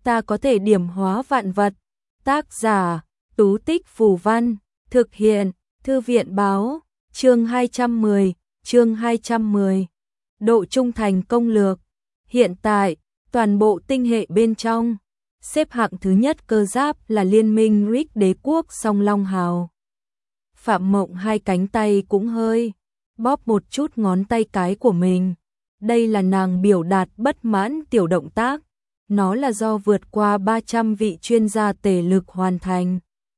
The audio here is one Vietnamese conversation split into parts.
ta có thể điểm hóa vạn vật. Tác giả, Tú Tích Phù Văn, thực hiện, Thư viện Báo, chương 210. Độ trung thành công lược. Hiện tại, toàn bộ tinh hệ bên trong, xếp hạng thứ nhất cơ giáp là liên minh Rick đế quốc Song Long Hào. Phạm Mộng hai cánh tay cũng hơi bóp một chút ngón tay cái của mình. Đây là nàng biểu đạt bất mãn tiểu động tác. Nó là do vượt qua 300 vị chuyên gia tề lực hoàn thành.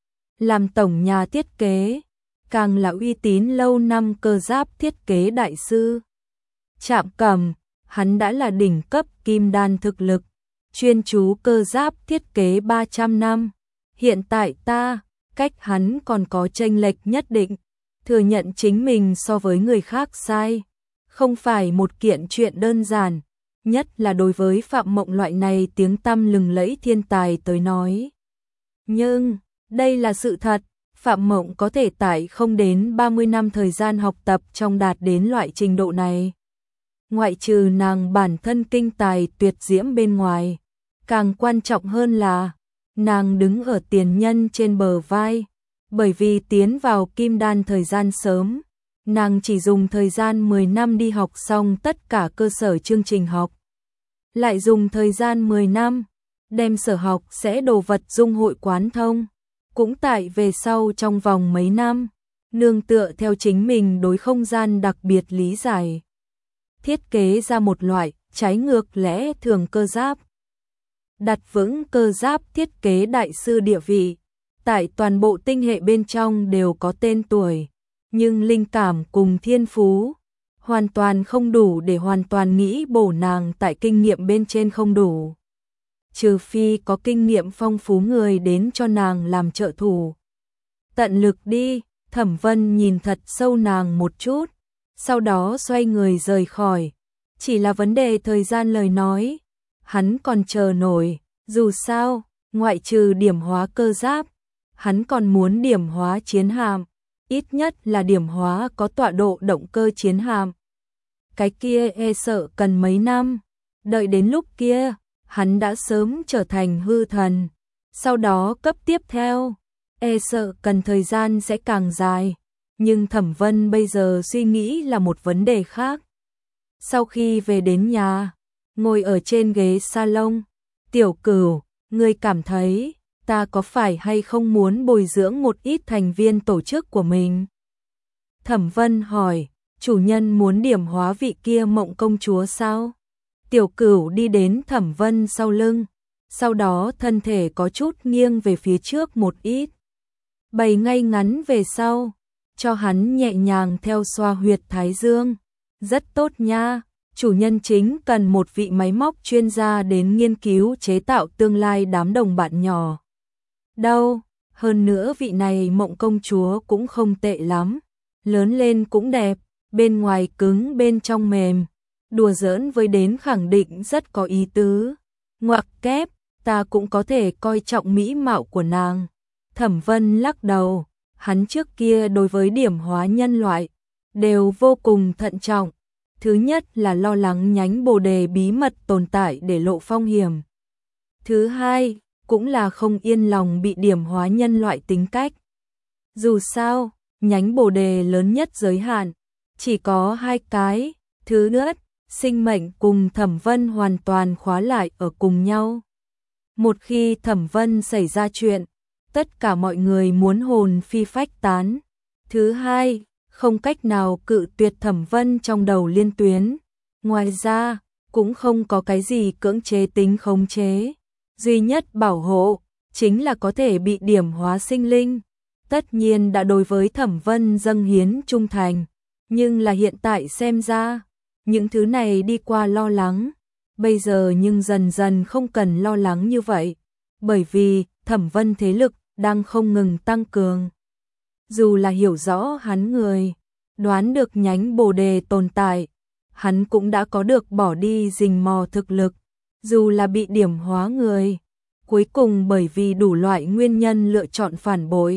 Làm tổng nhà thiết kế, càng là uy tín lâu năm cơ giáp thiết kế đại sư. Trạm Cẩm, hắn đã là đỉnh cấp kim đan thực lực, chuyên chú cơ giáp thiết kế 300 năm. Hiện tại ta, cách hắn còn có chênh lệch nhất định, thừa nhận chính mình so với người khác sai, không phải một kiện chuyện đơn giản, nhất là đối với Phạm Mộng loại này tiếng tăm lừng lẫy thiên tài tới nói. Nhưng, đây là sự thật, Phạm Mộng có thể tại không đến 30 năm thời gian học tập trong đạt đến loại trình độ này. Ngoại trừ nàng bản thân kinh tài tuyệt diễm bên ngoài, càng quan trọng hơn là nàng đứng ở tiền nhân trên bờ vai, bởi vì tiến vào kim đan thời gian sớm, nàng chỉ dùng thời gian 10 năm đi học xong tất cả cơ sở chương trình học. Lại dùng thời gian 10 năm, đem sở học sẽ đồ vật dung hội quán thông, cũng tại về sau trong vòng mấy năm, nương tựa theo chính mình đối không gian đặc biệt lý giải. Thiết kế ra một loại trái ngược lẽ thường cơ giáp. Đặt vững cơ giáp thiết kế đại sư địa vị, tại toàn bộ tinh hệ bên trong đều có tên tuổi, nhưng linh cảm cùng thiên phú hoàn toàn không đủ để hoàn toàn nghĩ bổ nàng tại kinh nghiệm bên trên không đủ. Trừ phi có kinh nghiệm phong phú người đến cho nàng làm trợ thủ. Tận lực đi, Thẩm Vân nhìn thật sâu nàng một chút, sau đó xoay người rời khỏi. Chỉ là vấn đề thời gian lời nói, hắn còn chờ nổi, dù sao, ngoại trừ điểm hóa cơ giáp, hắn còn muốn điểm hóa chiến hạm, ít nhất là điểm hóa có tọa độ động cơ chiến hạm. Cái kia sợ cần mấy năm, đợi đến lúc kia, hắn đã sớm trở thành hư thần. Sau đó cấp tiếp theo, sợ cần thời gian sẽ càng dài, nhưng Thẩm Vân bây giờ suy nghĩ là một vấn đề khác. Sau khi về đến nhà, ngồi ở trên ghế salon, Tiểu Cửu, ngươi cảm thấy ta có phải hay không muốn bồi dưỡng một ít thành viên tổ chức của mình? Thẩm Vân hỏi, chủ nhân muốn điểm hóa vị kia Mộng công chúa sao? Tiểu Cửu đi đến Thẩm Vân sau lưng, sau đó thân thể có chút nghiêng về phía trước một ít. Bày ngay ngắn về sau, cho hắn nhẹ nhàng theo xoa huyệt thái dương. Rất tốt nha, chủ nhân chính cần một vị máy móc chuyên gia đến nghiên cứu chế tạo tương lai đám đồng bạn nhỏ. Đâu, hơn nữa vị này Mộng công chúa cũng không tệ lắm, lớn lên cũng đẹp, bên ngoài cứng bên trong mềm, đùa giỡn với đến khẳng định rất có ý tứ. Ngoặc kép, ta cũng có thể coi trọng mỹ mạo của nàng. Thẩm Vân lắc đầu, hắn trước kia đối với điểm hóa nhân loại đều vô cùng thận trọng. Thứ nhất là lo lắng nhánh bồ đề bí mật tồn tại để lộ phong hiểm. Thứ hai, cũng là không yên lòng bị điểm hóa nhân loại tính cách. Dù sao, nhánh bồ đề lớn nhất giới hạn, chỉ có 2 cái. Thứ nữa, sinh mệnh cùng Thẩm Vân hoàn toàn khóa lại ở cùng nhau. Một khi Thẩm Vân xảy ra chuyện, tất cả mọi người muốn hồn phi phách tán. Thứ hai, không cách nào cự tuyệt Thẩm Vân trong đầu liên tuyến. Ngoài ra, cũng không có cái gì cưỡng chế tính khống chế. Duy nhất bảo hộ, chính là có thể bị điểm hóa sinh linh. Tất nhiên đã đối với Thẩm Vân dâng hiến trung thành. Nhưng là hiện tại xem ra, những thứ này đi qua lo lắng. Bây giờ nhưng dần dần không cần lo lắng như vậy. Bởi vì, Thẩm Vân thế lực đang không ngừng tăng cường. Dù là hiểu rõ hắn người, đoán được nhánh bồ đề tồn tại, hắn cũng đã có được bỏ đi rình mò thực lực. Dù là bị điểm hóa người, cuối cùng bởi vì đủ loại nguyên nhân lựa chọn phản bội,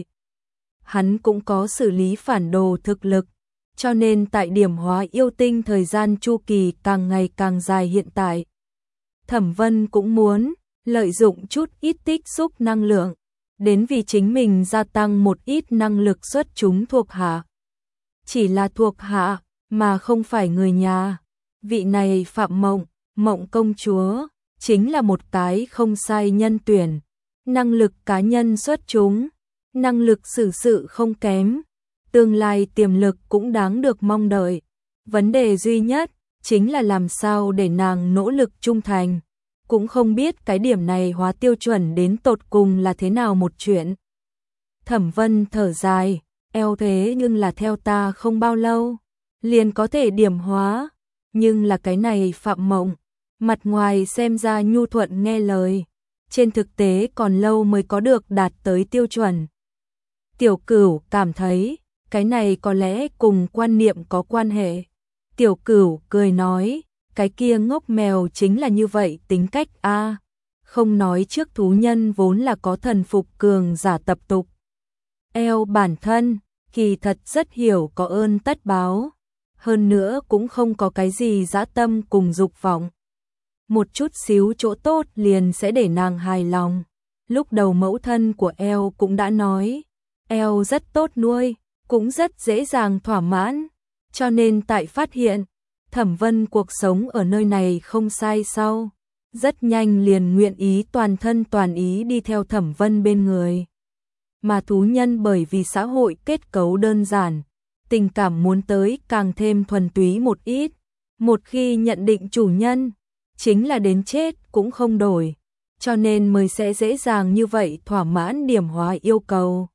hắn cũng có xử lý phản đồ thực lực. Cho nên tại điểm hóa yêu tinh thời gian chu kỳ càng ngày càng dài hiện tại, Thẩm Vân cũng muốn lợi dụng chút ít tích xúc năng lượng, đến vì chính mình gia tăng một ít năng lực xuất chúng thuộc hạ. Chỉ là thuộc hạ, mà không phải người nhà. Vị này Phạm Mộng, Mộng công chúa, chính là một cái không sai nhân tuyển. Năng lực cá nhân xuất chúng, năng lực xử sự không kém, tương lai tiềm lực cũng đáng được mong đợi. Vấn đề duy nhất chính là làm sao để nàng nỗ lực trung thành. Cũng không biết cái điểm này hóa tiêu chuẩn đến tột cùng là thế nào một chuyện. Thẩm Vân thở dài, eo thế nhưng là theo ta không bao lâu, liền có thể điểm hóa. Nhưng là cái này Phạm Mộng, mặt ngoài xem ra nhu thuận nghe lời, trên thực tế còn lâu mới có được đạt tới tiêu chuẩn. Tiểu Cửu cảm thấy, cái này có lẽ cùng quan niệm có quan hệ. Tiểu Cửu cười nói, cái kia ngốc mèo chính là như vậy tính cách a. Không nói trước thú nhân vốn là có thần phục cường giả tập tục. Eo bản thân, kỳ thật rất hiểu có ơn tất báo. Hơn nữa cũng không có cái gì dã tâm cùng dục vọng. Một chút xíu chỗ tốt liền sẽ để nàng hài lòng. Lúc đầu mẫu thân của Eo cũng đã nói, Eo rất tốt nuôi, cũng rất dễ dàng thỏa mãn. Cho nên tại phát hiện, Thẩm Vân cuộc sống ở nơi này không sai sau, rất nhanh liền nguyện ý toàn thân toàn ý đi theo Thẩm Vân bên người. Mà thú nhân bởi vì xã hội kết cấu đơn giản, tình cảm muốn tới càng thêm thuần túy một ít. Một khi nhận định chủ nhân, chính là đến chết cũng không đổi, cho nên mới sẽ dễ dàng như vậy thỏa mãn điểm hóa yêu cầu.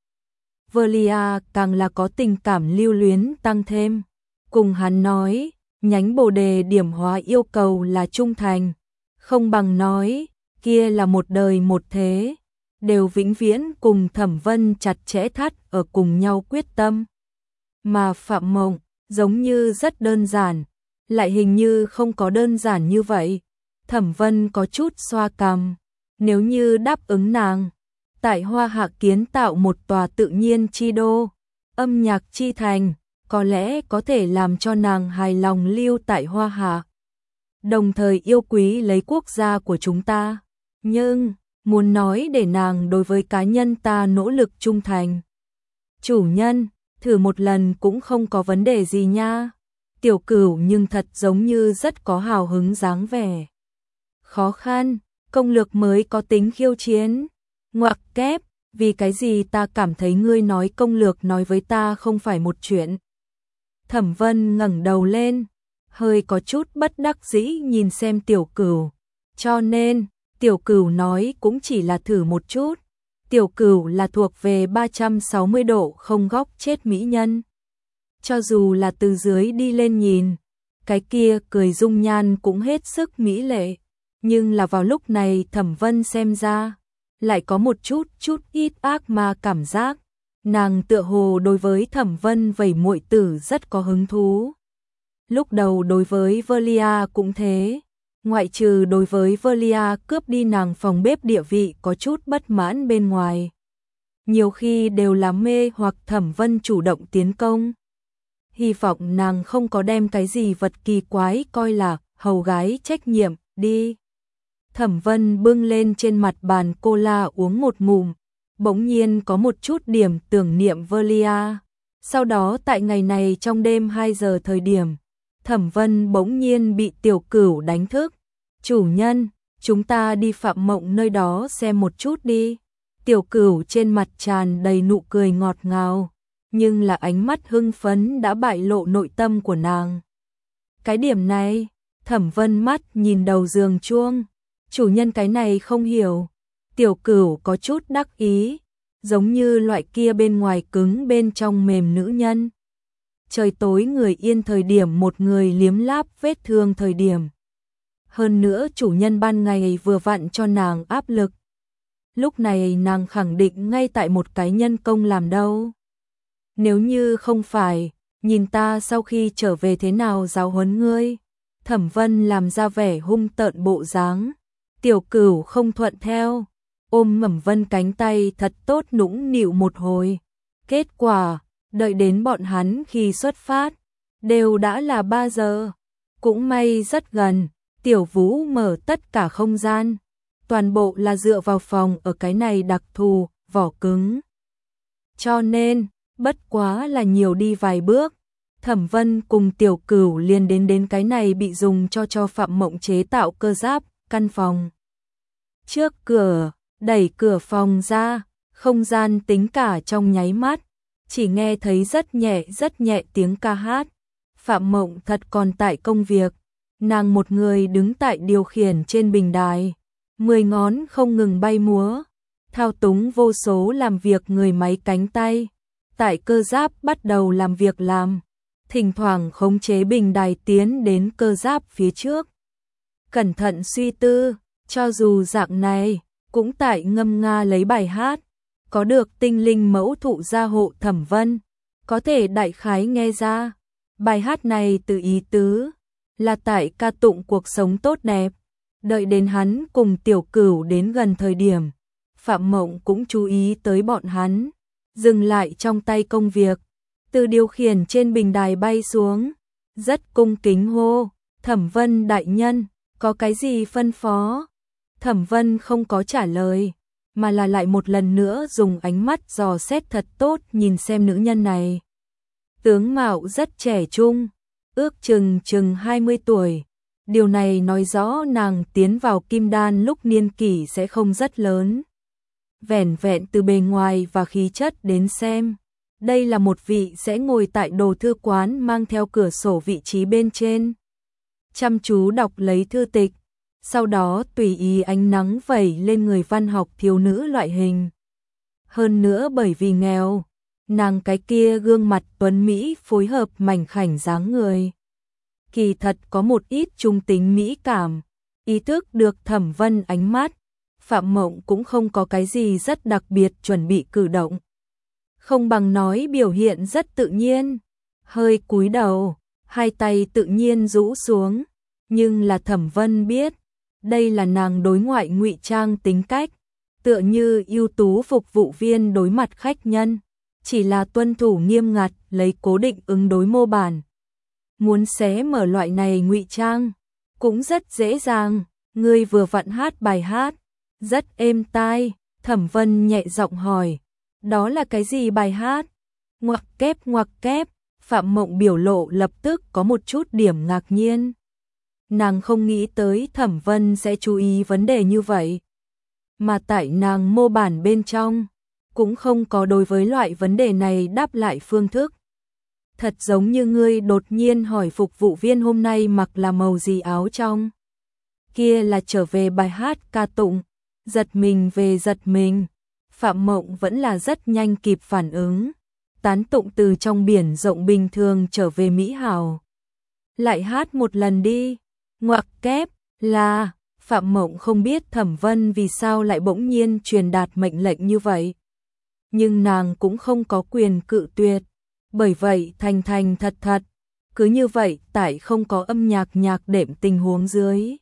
Velia càng là có tình cảm lưu luyến tăng thêm. Cùng hắn nói, nhánh bồ đề điểm hóa yêu cầu là trung thành, không bằng nói, kia là một đời một thế, đều vĩnh viễn cùng Thẩm Vân chặt chẽ thắt ở cùng nhau quyết tâm. Mà Phạm Mộng, giống như rất đơn giản, lại hình như không có đơn giản như vậy. Thẩm Vân có chút xoa cằm, nếu như đáp ứng nàng, tại Hoa Hạ kiến tạo một tòa tự nhiên chi đô, âm nhạc chi thành, có lẽ có thể làm cho nàng hài lòng lưu tại Hoa Hạ. Đồng thời yêu quý lấy quốc gia của chúng ta, nhưng muốn nói để nàng đối với cá nhân ta nỗ lực trung thành. Chủ nhân, thử một lần cũng không có vấn đề gì nha. Tiểu Cửu nhưng thật giống như rất có hào hứng dáng vẻ. Khó khăn, công lược mới có tính khiêu chiến. Ngoặc kép, vì cái gì ta cảm thấy ngươi nói công lược nói với ta không phải một chuyện. Thẩm Vân ngẩng đầu lên, hơi có chút bất đắc dĩ nhìn xem Tiểu Cửu. Cho nên, Tiểu Cửu nói cũng chỉ là thử một chút. Tiểu Cửu là thuộc về 360 độ không góc chết mỹ nhân. Cho dù là từ dưới đi lên nhìn, cái kia cười dung nhan cũng hết sức mỹ lệ. Nhưng là vào lúc này Thẩm Vân xem ra, lại có một chút ít ác ma cảm giác. Nàng tựa hồ đối với Thẩm Vân vẩy muội tử rất có hứng thú. Lúc đầu đối với Velia cũng thế, ngoại trừ đối với Velia cướp đi nàng phòng bếp địa vị có chút bất mãn bên ngoài. Nhiều khi đều là mê hoặc Thẩm Vân chủ động tiến công. Hy vọng nàng không có đem cái gì vật kỳ quái coi là hầu gái trách nhiệm, đi. Thẩm Vân bưng lên trên mặt bàn cola uống một ngụm, bỗng nhiên có một chút điểm tưởng niệm Velia. Sau đó tại ngày này trong đêm 2 giờ thời điểm, Thẩm Vân bỗng nhiên bị Tiểu Cửu đánh thức. Chủ nhân, chúng ta đi Phạm Mộng nơi đó xem một chút đi. Tiểu Cửu trên mặt tràn đầy nụ cười ngọt ngào, nhưng là ánh mắt hưng phấn đã bại lộ nội tâm của nàng. Cái điểm này, Thẩm Vân mắt nhìn đầu giường chuông. Chủ nhân cái này không hiểu. Tiểu Cửu có chút đắc ý, giống như loại kia bên ngoài cứng bên trong mềm nữ nhân. Trời tối người yên thời điểm một người liếm láp vết thương thời điểm. Hơn nữa chủ nhân ban ngày vừa vặn cho nàng áp lực. Lúc này nàng khẳng định ngay tại một cái nhân công làm đâu. Nếu như không phải, nhìn ta sau khi trở về thế nào giáo huấn ngươi. Thẩm Vân làm ra vẻ hung tợn bộ dáng. Tiểu Cửu không thuận theo, ôm Mẩm Vân cánh tay thật tốt nũng nịu một hồi. Kết quả, đợi đến bọn hắn khi xuất phát, đều đã là 3 giờ. Cũng may rất gần, Tiểu Vũ mở tất cả không gian. toàn bộ là dựa vào phòng ở cái này đặc thù, vỏ cứng. Cho nên, bất quá là nhiều đi vài bước, Thẩm Vân cùng Tiểu Cửu liền đến cái này bị dùng cho Phạm Mộng chế tạo cơ giáp, căn phòng. Trước cửa, đẩy cửa phòng ra, không gian tính cả trong nháy mắt, chỉ nghe thấy rất nhẹ tiếng ca hát. Phạm Mộng thật còn tại công việc, nàng một người đứng tại điều khiển trên bình đài, 10 ngón không ngừng bay múa, thao túng vô số làm việc người máy cánh tay. Tại cơ giáp bắt đầu làm việc làm, thỉnh thoảng khống chế bình đài tiến đến cơ giáp phía trước. Cẩn thận suy tư, cho dù dạng này, cũng tại ngâm nga lấy bài hát, có được tinh linh mẫu thụ gia hộ Thẩm Vân, có thể đại khái nghe ra. Bài hát này từ ý tứ, là tại ca tụng cuộc sống tốt đẹp. Đợi đến hắn cùng Tiểu Cửu đến gần thời điểm, Phạm Mộng cũng chú ý tới bọn hắn, dừng lại trong tay công việc, từ điều khiển trên bình đài bay xuống, rất cung kính hô, Thẩm Vân đại nhân, có cái gì phân phó? Thẩm Vân không có trả lời, mà là lại một lần nữa dùng ánh mắt dò xét thật tốt nhìn xem nữ nhân này. Tướng mạo rất trẻ trung, ước chừng 20 tuổi. Điều này nói rõ nàng tiến vào kim đan lúc niên kỷ sẽ không rất lớn. Vẻn vẹn từ bề ngoài và khí chất đến xem, đây là một vị sẽ ngồi tại đồ thư quán mang theo cửa sổ vị trí bên trên, chăm chú đọc lấy thư tịch, sau đó tùy ý ánh nắng vẩy lên người văn học thiếu nữ loại hình. Hơn nữa bởi vì nghèo, nàng cái kia gương mặt tuấn mỹ phối hợp mảnh khảnh dáng người, kỳ thật có một ít trung tính mỹ cảm. Ý thức được Thẩm Vân ánh mắt, Phạm Mộng cũng không có cái gì rất đặc biệt chuẩn bị cử động, không bằng nói biểu hiện rất tự nhiên, hơi cúi đầu, hai tay tự nhiên rũ xuống, nhưng là Thẩm Vân biết, đây là nàng đối ngoại ngụy trang tính cách, tựa như ưu tú phục vụ viên đối mặt khách nhân, chỉ là tuân thủ nghiêm ngặt, lấy cố định ứng đối mô bản. Muốn xé mở loại này ngụy trang cũng rất dễ dàng. Ngươi vừa vặn hát bài hát rất êm tai. Thẩm Vân nhẹ giọng hỏi, đó là cái gì bài hát? Ngoặc kép. Phạm Mộng biểu lộ lập tức có một chút điểm ngạc nhiên. Nàng không nghĩ tới Thẩm Vân sẽ chú ý vấn đề như vậy, mà tại nàng mô bản bên trong cũng không có đối với loại vấn đề này đáp lại phương thức. Thật giống như ngươi đột nhiên hỏi phục vụ viên hôm nay mặc là màu gì áo trong. Kia là trở về bài hát ca tụng, giật mình về giật mình. Phạm Mộng vẫn là rất nhanh kịp phản ứng, tán tụng từ trong biển rộng bình thường trở về mỹ hảo. Lại hát một lần đi. Ngoặc kép là, Phạm Mộng không biết Thẩm Vân vì sao lại bỗng nhiên truyền đạt mệnh lệnh như vậy, nhưng nàng cũng không có quyền cự tuyệt. Bởi vậy thành thật, cứ như vậy tại không có âm nhạc đệm tình huống dưới.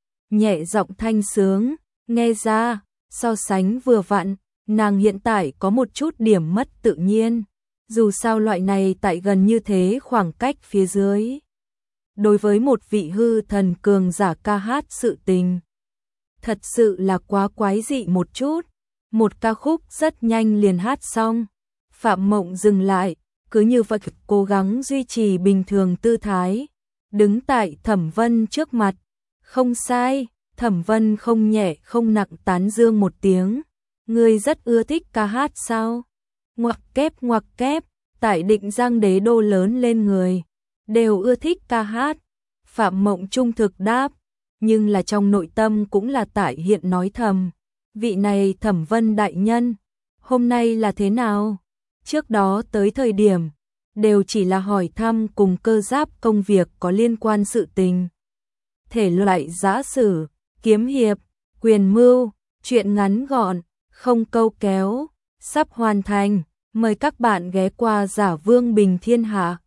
Nhẹ giọng thanh sướng, nghe ra, so sánh vừa vặn, nàng hiện tại có một chút điểm mất tự nhiên. Dù sao loại này tại gần như thế khoảng cách phía dưới. Đối với một vị hư thần cường giả ca hát sự tình, thật sự là quá quái dị một chút. Một ca khúc rất nhanh liền hát xong. Phạm Mộng dừng lại, cứ như vậy cố gắng duy trì bình thường tư thái, đứng tại Thẩm Vân trước mặt. Không sai, Thẩm Vân không nhẹ không nặng tán dương một tiếng. Ngươi rất ưa thích ca hát sao? Ngoặc kép, tại Định Giang đế đô lớn lên người đều ưa thích ca hát. Phạm Mộng trung thực đáp, nhưng là trong nội tâm cũng là tại hiện nói thầm, vị này Thẩm Vân đại nhân, hôm nay là thế nào? Trước đó tới thời điểm, đều chỉ là hỏi thăm cùng cơ giáp công việc có liên quan sự tình. Thể loại giã sử, kiếm hiệp, quyền mưu, truyện ngắn gọn, không câu kéo, sắp hoàn thành. Mời các bạn ghé qua Giả Vương Bình Thiên Hạ.